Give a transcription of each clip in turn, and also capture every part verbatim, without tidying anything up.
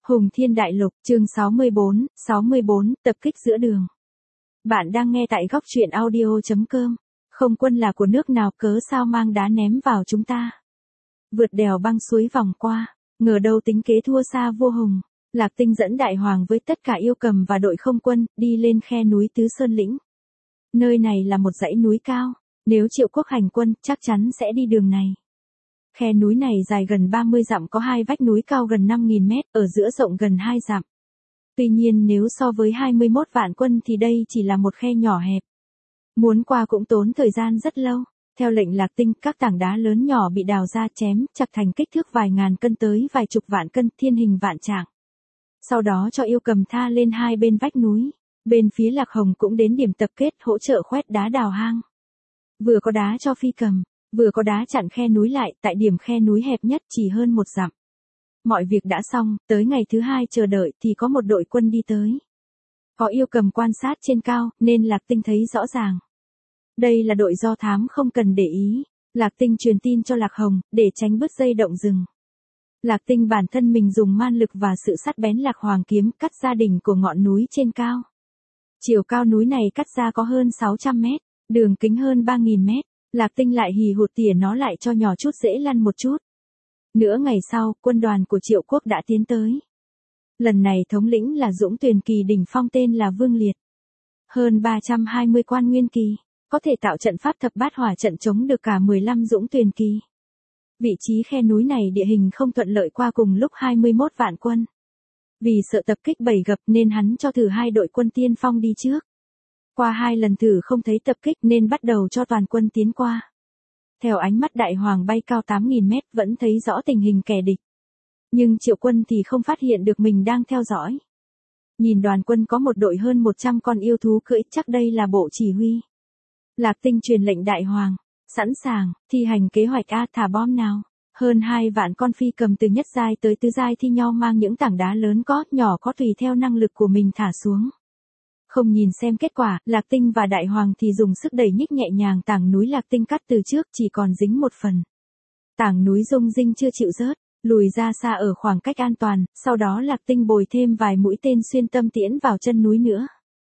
Hùng Thiên Đại Lục, chương sáu mươi bốn, sáu mươi bốn, tập kích giữa đường. Bạn đang nghe tại góc truyện audio chấm com. Không quân là của nước nào cớ sao mang đá ném vào chúng ta. Vượt đèo băng suối vòng qua, ngờ đâu tính kế thua xa vua Hùng. Lạc Tinh dẫn đại hoàng với tất cả yêu cầm và đội không quân, đi lên khe núi Tứ Sơn Lĩnh. Nơi này là một dãy núi cao, nếu Triệu Quốc hành quân chắc chắn sẽ đi đường này. Khe núi này dài gần ba mươi dặm, có hai vách núi cao gần năm nghìn mét, ở giữa rộng gần hai dặm. Tuy nhiên nếu so với hai mươi mốt vạn quân thì đây chỉ là một khe nhỏ hẹp. Muốn qua cũng tốn thời gian rất lâu. Theo lệnh Lạc Tinh, các tảng đá lớn nhỏ bị đào ra chém chặt thành kích thước vài ngàn cân tới vài chục vạn cân, thiên hình vạn trạng. Sau đó cho yêu cầm tha lên hai bên vách núi. Bên phía Lạc Hồng cũng đến điểm tập kết hỗ trợ khoét đá đào hang. Vừa có đá cho phi cầm, vừa có đá chặn khe núi lại, tại điểm khe núi hẹp nhất chỉ hơn một dặm. Mọi việc đã xong, tới ngày thứ hai chờ đợi thì có một đội quân đi tới. Có yêu cầm quan sát trên cao, nên Lạc Tinh thấy rõ ràng. Đây là đội do thám không cần để ý. Lạc Tinh truyền tin cho Lạc Hồng, để tránh bứt dây động rừng. Lạc Tinh bản thân mình dùng man lực và sự sắc bén Lạc Hoàng kiếm cắt ra đỉnh của ngọn núi trên cao. Chiều cao núi này cắt ra có hơn sáu trăm mét, đường kính hơn ba nghìn mét. Lạc Tinh lại hì hụt tỉa nó lại cho nhỏ chút dễ lăn một chút. Nửa ngày sau, quân đoàn của Triệu Quốc đã tiến tới. Lần này thống lĩnh là Dũng Tuyền Kỳ đỉnh phong tên là Vương Liệt. Hơn ba trăm hai mươi quan nguyên kỳ, có thể tạo trận pháp thập bát hỏa trận chống được cả mười lăm Dũng Tuyền Kỳ. Vị trí khe núi này địa hình không thuận lợi qua cùng lúc hai mươi mốt vạn quân. Vì sợ tập kích bảy gập nên hắn cho thử hai đội quân tiên phong đi trước. Qua hai lần thử không thấy tập kích nên bắt đầu cho toàn quân tiến qua. Theo ánh mắt đại hoàng bay cao tám nghìn mét vẫn thấy rõ tình hình kẻ địch. Nhưng Triệu quân thì không phát hiện được mình đang theo dõi. Nhìn đoàn quân có một đội hơn một trăm con yêu thú cưỡi, chắc đây là bộ chỉ huy. Lạc Tinh truyền lệnh đại hoàng, sẵn sàng, thi hành kế hoạch A, thả bom nào. Hơn hai vạn con phi cầm từ nhất giai tới tứ giai thi nhau mang những tảng đá lớn có, nhỏ có tùy theo năng lực của mình thả xuống. Không nhìn xem kết quả, Lạc Tinh và Đại Hoàng thì dùng sức đẩy nhích nhẹ nhàng tảng núi Lạc Tinh cắt từ trước chỉ còn dính một phần. Tảng núi rung rinh chưa chịu rớt, lùi ra xa ở khoảng cách an toàn, sau đó Lạc Tinh bồi thêm vài mũi tên xuyên tâm tiễn vào chân núi nữa.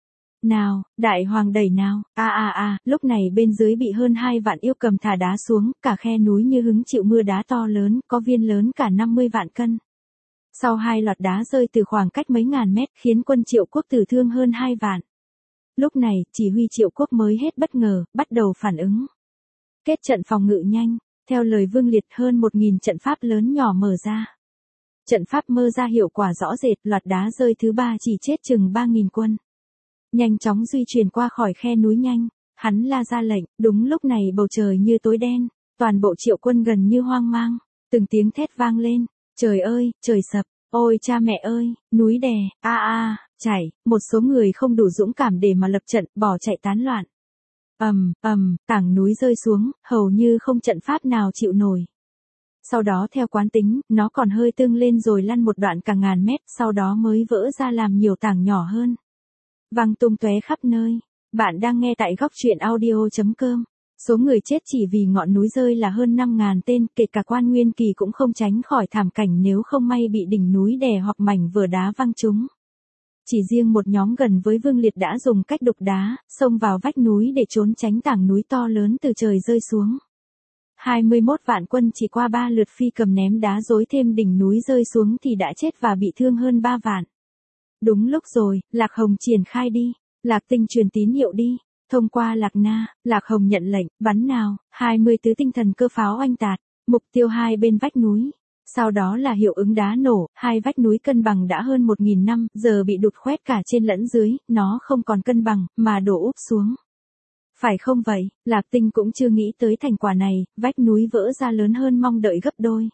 Nào, Đại Hoàng đẩy nào, a a a, lúc này bên dưới bị hơn hai vạn yêu cầm thả đá xuống, cả khe núi như hứng chịu mưa đá to lớn, có viên lớn cả năm mươi vạn cân. Sau hai loạt đá rơi từ khoảng cách mấy ngàn mét khiến quân Triệu Quốc tử thương hơn hai vạn. Lúc này, chỉ huy Triệu Quốc mới hết bất ngờ, bắt đầu phản ứng. Kết trận phòng ngự nhanh, theo lời Vương Liệt hơn một nghìn trận pháp lớn nhỏ mở ra. Trận pháp mơ ra hiệu quả rõ rệt, loạt đá rơi thứ ba chỉ chết chừng ba nghìn quân. Nhanh chóng di chuyển qua khỏi khe núi nhanh, hắn la ra lệnh, đúng lúc này bầu trời như tối đen, toàn bộ Triệu quân gần như hoang mang, từng tiếng thét vang lên. Trời ơi, trời sập, ôi cha mẹ ơi, núi đè, a a, chảy, một số người không đủ dũng cảm để mà lập trận, bỏ chạy tán loạn. Ầm, ầm, tảng núi rơi xuống, hầu như không trận pháp nào chịu nổi. Sau đó theo quán tính, nó còn hơi tương lên rồi lăn một đoạn cả ngàn mét, sau đó mới vỡ ra làm nhiều tảng nhỏ hơn. Văng tung tóe khắp nơi. Bạn đang nghe tại góc truyện audio chấm com. Số người chết chỉ vì ngọn núi rơi là hơn năm ngàn tên, kể cả quan nguyên kỳ cũng không tránh khỏi thảm cảnh nếu không may bị đỉnh núi đè hoặc mảnh vỡ đá văng trúng. Chỉ riêng một nhóm gần với Vương Liệt đã dùng cách đục đá, xông vào vách núi để trốn tránh tảng núi to lớn từ trời rơi xuống. hai mươi mốt vạn quân chỉ qua ba lượt phi cầm ném đá rối thêm đỉnh núi rơi xuống thì đã chết và bị thương hơn ba vạn. Đúng lúc rồi, Lạc Hồng triển khai đi, Lạc Tinh truyền tín hiệu đi. Thông qua Lạc Na, Lạc Hồng nhận lệnh, bắn nào, hai mươi tứ tinh thần cơ pháo oanh tạc, mục tiêu hai bên vách núi. Sau đó là hiệu ứng đá nổ, hai vách núi cân bằng đã hơn một nghìn năm, giờ bị đụt khoét cả trên lẫn dưới, nó không còn cân bằng, mà đổ úp xuống. Phải không vậy, Lạc Tinh cũng chưa nghĩ tới thành quả này, vách núi vỡ ra lớn hơn mong đợi gấp đôi.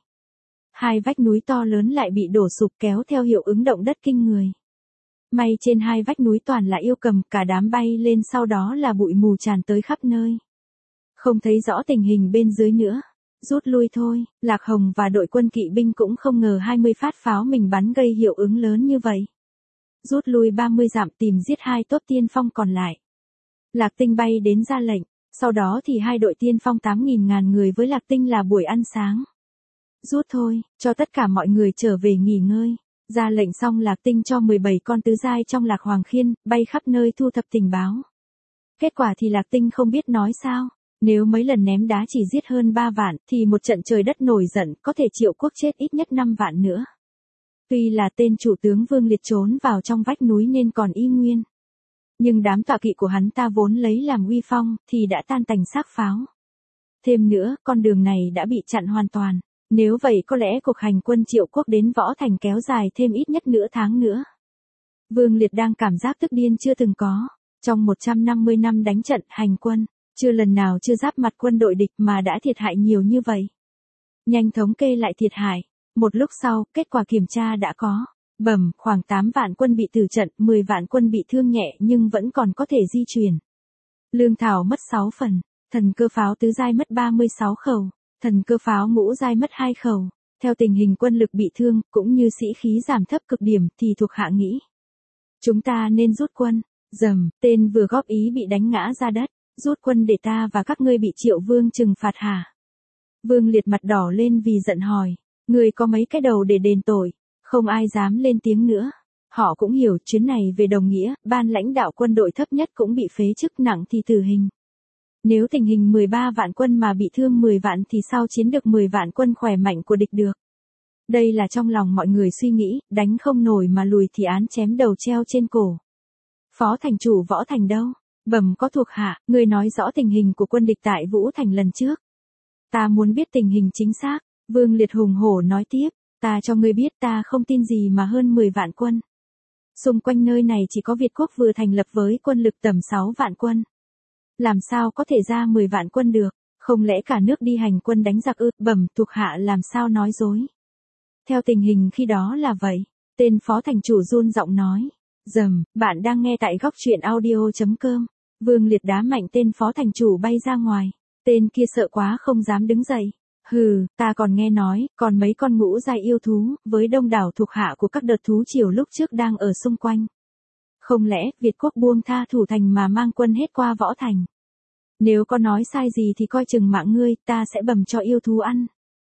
Hai vách núi to lớn lại bị đổ sụp kéo theo hiệu ứng động đất kinh người. May trên hai vách núi toàn là yêu cầm, cả đám bay lên sau đó là bụi mù tràn tới khắp nơi. Không thấy rõ tình hình bên dưới nữa. Rút lui thôi, Lạc Hồng và đội quân kỵ binh cũng không ngờ hai mươi phát pháo mình bắn gây hiệu ứng lớn như vậy. Rút lui ba mươi dặm tìm giết hai tốp tiên phong còn lại. Lạc Tinh bay đến ra lệnh, sau đó thì hai đội tiên phong tám nghìn ngàn người với Lạc Tinh là buổi ăn sáng. Rút thôi, cho tất cả mọi người trở về nghỉ ngơi. Ra lệnh xong Lạc Tinh cho mười bảy con tứ giai trong Lạc Hoàng Khiên, bay khắp nơi thu thập tình báo. Kết quả thì Lạc Tinh không biết nói sao. Nếu mấy lần ném đá chỉ giết hơn ba vạn, thì một trận trời đất nổi giận, có thể Triệu Quốc chết ít nhất năm vạn nữa. Tuy là tên chủ tướng Vương Liệt trốn vào trong vách núi nên còn y nguyên. Nhưng đám tọa kỵ của hắn ta vốn lấy làm uy phong, thì đã tan tành xác pháo. Thêm nữa, con đường này đã bị chặn hoàn toàn. Nếu vậy có lẽ cuộc hành quân Triệu Quốc đến Võ Thành kéo dài thêm ít nhất nửa tháng nữa. Vương Liệt đang cảm giác tức điên chưa từng có. Trong một trăm năm mươi năm đánh trận hành quân, chưa lần nào chưa giáp mặt quân đội địch mà đã thiệt hại nhiều như vậy. Nhanh thống kê lại thiệt hại. Một lúc sau, kết quả kiểm tra đã có. Bẩm, khoảng tám vạn quân bị tử trận, mười vạn quân bị thương nhẹ nhưng vẫn còn có thể di chuyển. Lương thảo mất sáu phần, thần cơ pháo tứ giai mất ba mươi sáu khẩu, thần cơ pháo ngũ giai mất hai khẩu. Theo tình hình quân lực bị thương, cũng như sĩ khí giảm thấp cực điểm thì thuộc hạ nghĩ. Chúng ta nên rút quân. Dầm, tên vừa góp ý bị đánh ngã ra đất. Rút quân để ta và các ngươi bị Triệu Vương trừng phạt hả? Vương Liệt mặt đỏ lên vì giận hỏi. Ngươi có mấy cái đầu để đền tội? Không ai dám lên tiếng nữa. Họ cũng hiểu chuyến này về đồng nghĩa, ban lãnh đạo quân đội thấp nhất cũng bị phế chức, nặng thì tử hình. Nếu tình hình mười ba vạn quân mà bị thương mười vạn thì sao chiến được mười vạn quân khỏe mạnh của địch được? Đây là trong lòng mọi người suy nghĩ, đánh không nổi mà lùi thì án chém đầu treo trên cổ. Phó thành chủ Võ Thành đâu? Bẩm có thuộc hạ, người nói rõ tình hình của quân địch tại Vũ Thành lần trước. Ta muốn biết tình hình chính xác. Vương Liệt hùng hổ nói tiếp, ta cho ngươi biết ta không tin gì mà hơn mười vạn quân. Xung quanh nơi này chỉ có Việt Quốc vừa thành lập với quân lực tầm sáu vạn quân. Làm sao có thể ra mười vạn quân được, không lẽ cả nước đi hành quân đánh giặc ư? Bẩm thuộc hạ làm sao nói dối. Theo tình hình khi đó là vậy, tên phó thành chủ run giọng nói. Dầm, bạn đang nghe tại góc truyện audio chấm com. Vương Liệt đá mạnh tên phó thành chủ bay ra ngoài. Tên kia sợ quá không dám đứng dậy. Hừ, ta còn nghe nói, còn mấy con ngũ giai yêu thú, với đông đảo thuộc hạ của các đợt thú triều lúc trước đang ở xung quanh. Không lẽ, Việt Quốc buông tha thủ thành mà mang quân hết qua Võ Thành? Nếu có nói sai gì thì coi chừng mạng ngươi, ta sẽ bầm cho yêu thú ăn.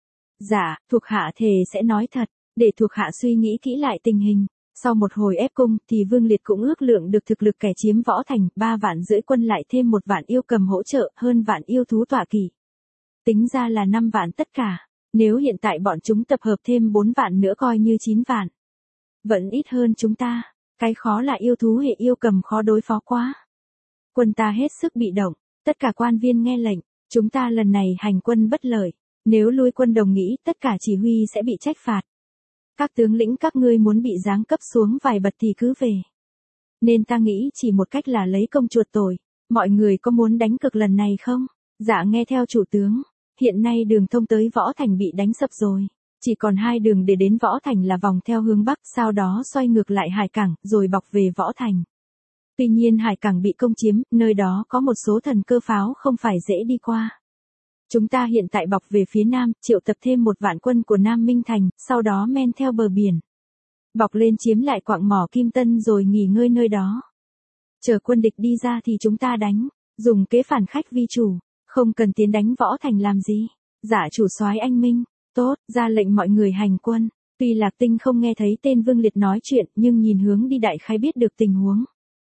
Dạ, thuộc hạ thề sẽ nói thật, để thuộc hạ suy nghĩ kỹ lại tình hình. Sau một hồi ép cung thì Vương Liệt cũng ước lượng được thực lực kẻ chiếm Võ Thành, ba vạn rưỡi quân lại thêm một vạn yêu cầm hỗ trợ, hơn vạn yêu thú tọa kỵ. Tính ra là năm vạn tất cả, nếu hiện tại bọn chúng tập hợp thêm bốn vạn nữa coi như chín vạn. Vẫn ít hơn chúng ta, cái khó là yêu thú hệ yêu cầm khó đối phó quá. Quân ta hết sức bị động, tất cả quan viên nghe lệnh, chúng ta lần này hành quân bất lợi, nếu lui quân đồng nghĩ tất cả chỉ huy sẽ bị trách phạt. Các tướng lĩnh các ngươi muốn bị giáng cấp xuống vài bậc thì cứ về. Nên ta nghĩ chỉ một cách là lấy công chuộc tội, mọi người có muốn đánh cực lần này không? Dạ nghe theo chủ tướng. Hiện nay đường thông tới Võ Thành bị đánh sập rồi. Chỉ còn hai đường để đến Võ Thành là vòng theo hướng Bắc, sau đó xoay ngược lại Hải Cảng, rồi bọc về Võ Thành. Tuy nhiên Hải Cảng bị công chiếm, nơi đó có một số thần cơ pháo không phải dễ đi qua. Chúng ta hiện tại bọc về phía Nam, triệu tập thêm một vạn quân của Nam Minh Thành, sau đó men theo bờ biển. Bọc lên chiếm lại quặng mỏ Kim Tân rồi nghỉ ngơi nơi đó. Chờ quân địch đi ra thì chúng ta đánh, dùng kế phản khách vi chủ. Không cần tiến đánh Võ Thành làm gì. Dạ chủ soái anh minh, tốt, ra lệnh mọi người hành quân. Tuy Lạc Tinh không nghe thấy tên Vương Liệt nói chuyện, nhưng nhìn hướng đi đại khái biết được tình huống.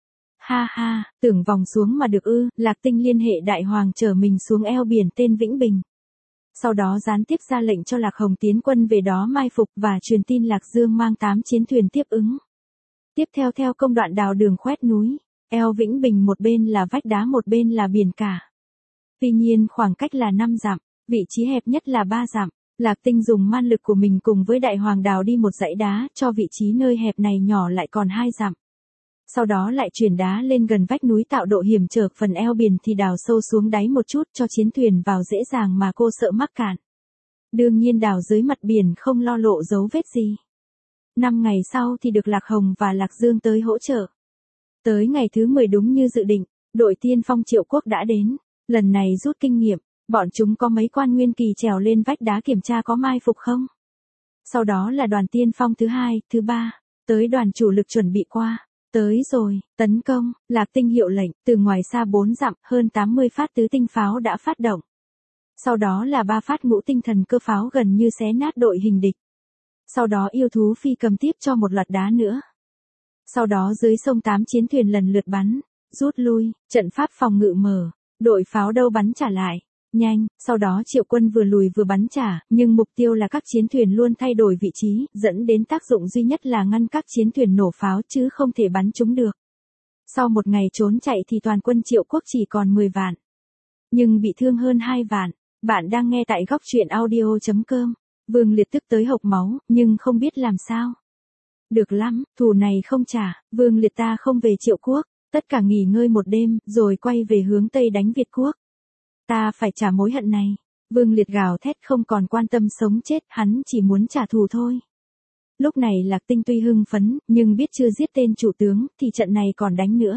Ha ha, tưởng vòng xuống mà được ư, Lạc Tinh liên hệ đại hoàng chở mình xuống eo biển tên Vĩnh Bình. Sau đó gián tiếp ra lệnh cho Lạc Hồng tiến quân về đó mai phục và truyền tin Lạc Dương mang tám chiến thuyền tiếp ứng. Tiếp theo theo công đoạn đào đường khoét núi, eo Vĩnh Bình một bên là vách đá một bên là biển cả. Tuy nhiên khoảng cách là năm dặm, vị trí hẹp nhất là ba dặm, Lạc Tinh dùng man lực của mình cùng với đại hoàng đào đi một dãy đá, cho vị trí nơi hẹp này nhỏ lại còn hai dặm. Sau đó lại chuyển đá lên gần vách núi tạo độ hiểm trở, phần eo biển thì đào sâu xuống đáy một chút cho chiến thuyền vào dễ dàng mà cô sợ mắc cạn. Đương nhiên đào dưới mặt biển không lo lộ dấu vết gì. Năm ngày sau thì được Lạc Hồng và Lạc Dương tới hỗ trợ. Tới ngày thứ mười đúng như dự định, đội tiên phong Triệu Quốc đã đến. Lần này rút kinh nghiệm, bọn chúng có mấy quan nguyên kỳ trèo lên vách đá kiểm tra có mai phục không. Sau đó là đoàn tiên phong thứ hai, thứ ba, tới đoàn chủ lực chuẩn bị qua. Tới rồi, tấn công, Lạc Tinh hiệu lệnh, từ ngoài xa bốn dặm, hơn tám mươi phát tứ tinh pháo đã phát động. Sau đó là ba phát ngũ tinh thần cơ pháo gần như xé nát đội hình địch. Sau đó yêu thú phi cầm tiếp cho một loạt đá nữa. Sau đó dưới sông tám chiến thuyền lần lượt bắn, rút lui, trận pháp phòng ngự mở, đội pháo đâu bắn trả lại. Nhanh, sau đó Triệu Quân vừa lùi vừa bắn trả, nhưng mục tiêu là các chiến thuyền luôn thay đổi vị trí, dẫn đến tác dụng duy nhất là ngăn các chiến thuyền nổ pháo chứ không thể bắn chúng được. Sau một ngày trốn chạy thì toàn quân Triệu Quốc chỉ còn mười vạn. Nhưng bị thương hơn hai vạn. Bạn đang nghe tại góc truyện audio chấm com. Vương Liệt tức tới hộc máu, nhưng không biết làm sao. Được lắm, thù này không trả, Vương Liệt ta không về Triệu Quốc, tất cả nghỉ ngơi một đêm, rồi quay về hướng Tây đánh Việt Quốc. Ta phải trả mối hận này. Vương Liệt gào thét không còn quan tâm sống chết, hắn chỉ muốn trả thù thôi. Lúc này Lạc Tinh tuy hưng phấn, nhưng biết chưa giết tên chủ tướng, thì trận này còn đánh nữa.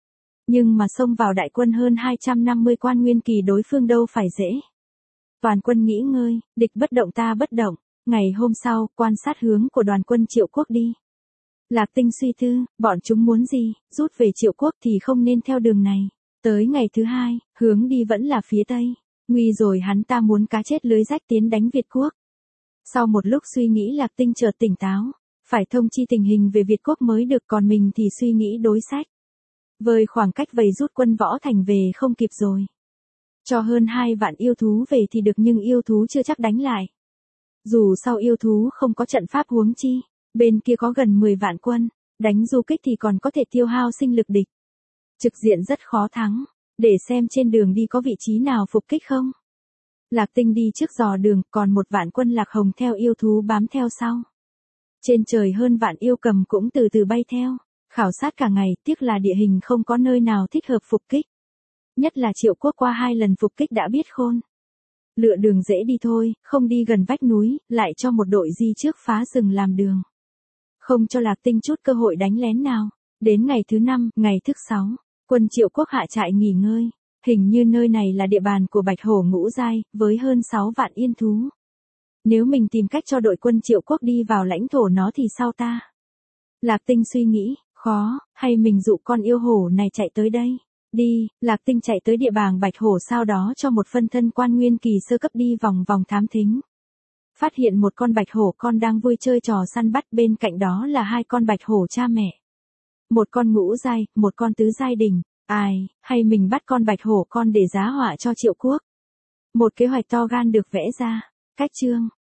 Nhưng mà xông vào đại quân hơn hai trăm năm mươi quan nguyên kỳ đối phương đâu phải dễ. Toàn quân nghỉ ngơi, địch bất động ta bất động. Ngày hôm sau, quan sát hướng của đoàn quân Triệu Quốc đi. Lạc Tinh suy tư, bọn chúng muốn gì, rút về Triệu Quốc thì không nên theo đường này. Tới ngày thứ hai, hướng đi vẫn là phía Tây. Nguy rồi, hắn ta muốn cá chết lưới rách tiến đánh Việt Quốc. Sau một lúc suy nghĩ Lạc Tinh chợt tỉnh táo. Phải thông chi tình hình về Việt Quốc mới được, còn mình thì suy nghĩ đối sách. Với khoảng cách vầy rút quân Võ Thành về không kịp rồi. Cho hơn hai vạn yêu thú về thì được, nhưng yêu thú chưa chắc đánh lại. Dù sau yêu thú không có trận pháp huống chi, bên kia có gần mười vạn quân, đánh du kích thì còn có thể tiêu hao sinh lực địch. Trực diện rất khó thắng, để xem trên đường đi có vị trí nào phục kích không. Lạc Tinh đi trước dò đường, còn một vạn quân Lạc Hồng theo yêu thú bám theo sau. Trên trời hơn vạn yêu cầm cũng từ từ bay theo, khảo sát cả ngày, tiếc là địa hình không có nơi nào thích hợp phục kích. Nhất là Triệu Quốc qua hai lần phục kích đã biết khôn. Lựa đường dễ đi thôi, không đi gần vách núi, lại cho một đội di trước phá rừng làm đường. Không cho Lạc Tinh chút cơ hội đánh lén nào. Đến ngày thứ năm, ngày thứ sáu, quân Triệu Quốc hạ trại nghỉ ngơi. Hình như nơi này là địa bàn của Bạch Hổ Ngũ Giai, với hơn sáu vạn yên thú. Nếu mình tìm cách cho đội quân Triệu Quốc đi vào lãnh thổ nó thì sao ta? Lạc Tinh suy nghĩ, khó, hay mình dụ con yêu hổ này chạy tới đây? Đi, Lạc Tinh chạy tới địa bàn Bạch Hổ, sau đó cho một phân thân quan nguyên kỳ sơ cấp đi vòng vòng thám thính. Phát hiện một con bạch hổ con đang vui chơi trò săn bắt, bên cạnh đó là hai con bạch hổ cha mẹ. Một con ngũ giai, một con tứ giai đỉnh. Ai, hay mình bắt con bạch hổ con để giá họa cho Triệu Quốc. Một kế hoạch to gan được vẽ ra. Cách chương,